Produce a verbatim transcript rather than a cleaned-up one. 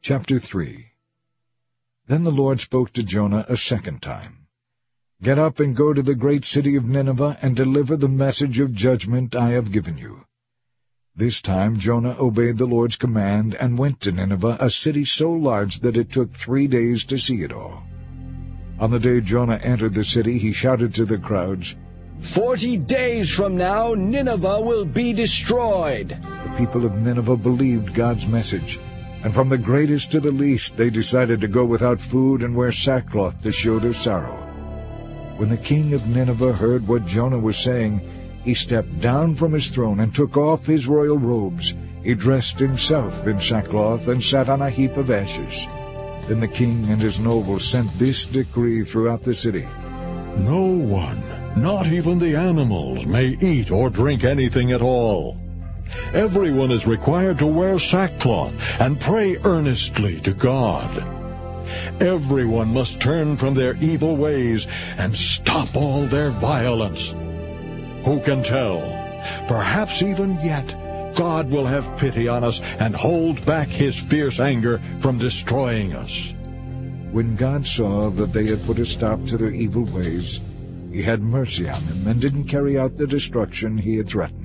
Chapter three. Then the Lord spoke to Jonah a second time. "Get up and go to the great city of Nineveh, and deliver the message of judgment I have given you." This time Jonah obeyed the Lord's command and went to Nineveh, a city so large that it took three days to see it all. On the day Jonah entered the city, he shouted to the crowds, Forty days from now, Nineveh will be destroyed. The people of Nineveh believed God's message, and from the greatest to the least they decided to go without food and wear sackcloth to show their sorrow. When the king of Nineveh heard what Jonah was saying, he stepped down from his throne and took off his royal robes. He dressed himself in sackcloth and sat on a heap of ashes. Then the king and his nobles sent this decree throughout the city. No one, not even the animals, may eat or drink anything at all. Everyone is required to wear sackcloth and pray earnestly to God. Everyone must turn from their evil ways and stop all their violence. Who can tell? Perhaps even yet God will have pity on us and hold back his fierce anger from destroying us. When God saw that they had put a stop to their evil ways, he had mercy on them and didn't carry out the destruction he had threatened.